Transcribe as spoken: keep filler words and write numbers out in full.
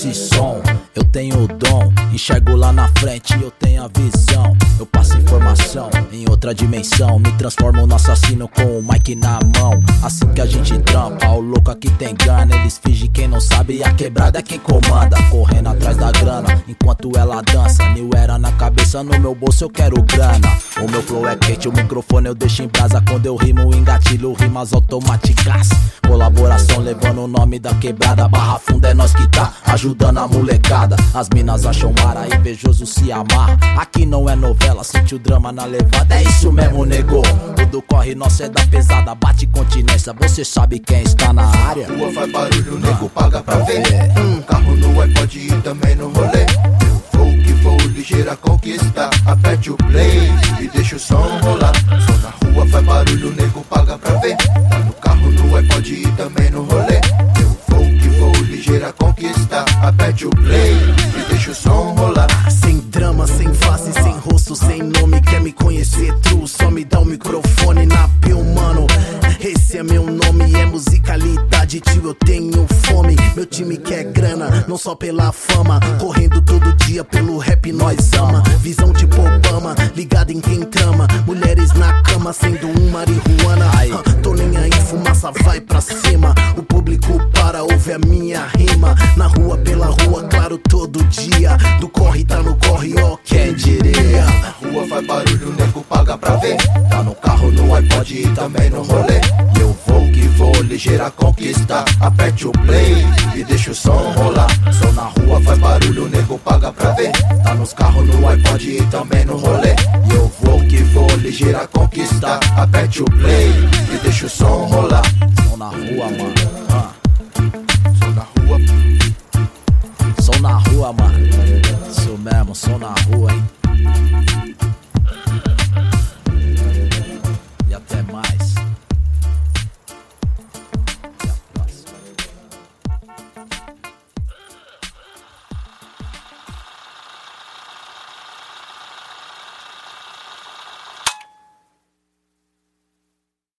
esse som. Eu tenho o dom, enxergo lá na frente, eu tenho a visão. Eu passo informação em outra dimensão, me transformo no assassino com o mic na mão. Assim que a gente trampa, o louco aqui tem gana. Eles fingem quem não sabe, a quebrada é quem comanda. Correndo atrás da grana, enquanto ela dança. New era na cabeça, no meu bolso eu quero grana. O meu flow é quente, o microfone eu deixo em brasa. Quando eu rimo, engatilho rimas automáticas. Colaboração levando o nome da quebrada. Barra Funda é nós que tá ajudando a molecada. As minas acham mara, invejoso se amarra. Aqui não é novela, sente o drama na levada. É isso mesmo, nego, tudo corre, nosso é da pesada. Bate continência, você sabe quem está na área. Rua faz barulho, nego paga pra ver. Um carro no iPod e também no rolê. Eu vou que vou ligeira conquista. Aperte o play e deixa o som rolar. Só na rua faz barulho, nego paga pra ver. Tá no carro, no iPod e também no rolê. Eu vou que vou ligeira conquista. Aperte o play e deixa o som rolar. Sem drama, sem face, sem rosto, sem nome. Quer me conhecer, true, só me dá o microfone na pio, mano. Esse é meu nome, é musicalidade, tio, eu tenho fome. Meu time quer grana, não só pela fama. Correndo todo dia pelo rap, nós ama. Visão tipo Obama, ligado em quem trama. Mulheres na cama, sendo um marihuana. uh, Tô nem aí, fumaça vai pra cima. O público para, ouve a minha rima. Na rua, pela rua, claro, todo dia. Do corre, tá no corre, ó, quem diria. Na rua faz barulho, nego paga pra ver. Tá no carro, no iPod e também no rolê. E eu vou que vou ligeira conquista. Aperte o play e deixa o som rolar. Só na rua faz barulho, nego paga pra ver. Tá nos carros, no iPod e também no rolê. E eu vou que vou ligeira conquista. Aperte o play e deixa o som rolar. Som na rua, mano. ah. Só na rua. Som na rua, mano. Isso mesmo, som na rua, hein.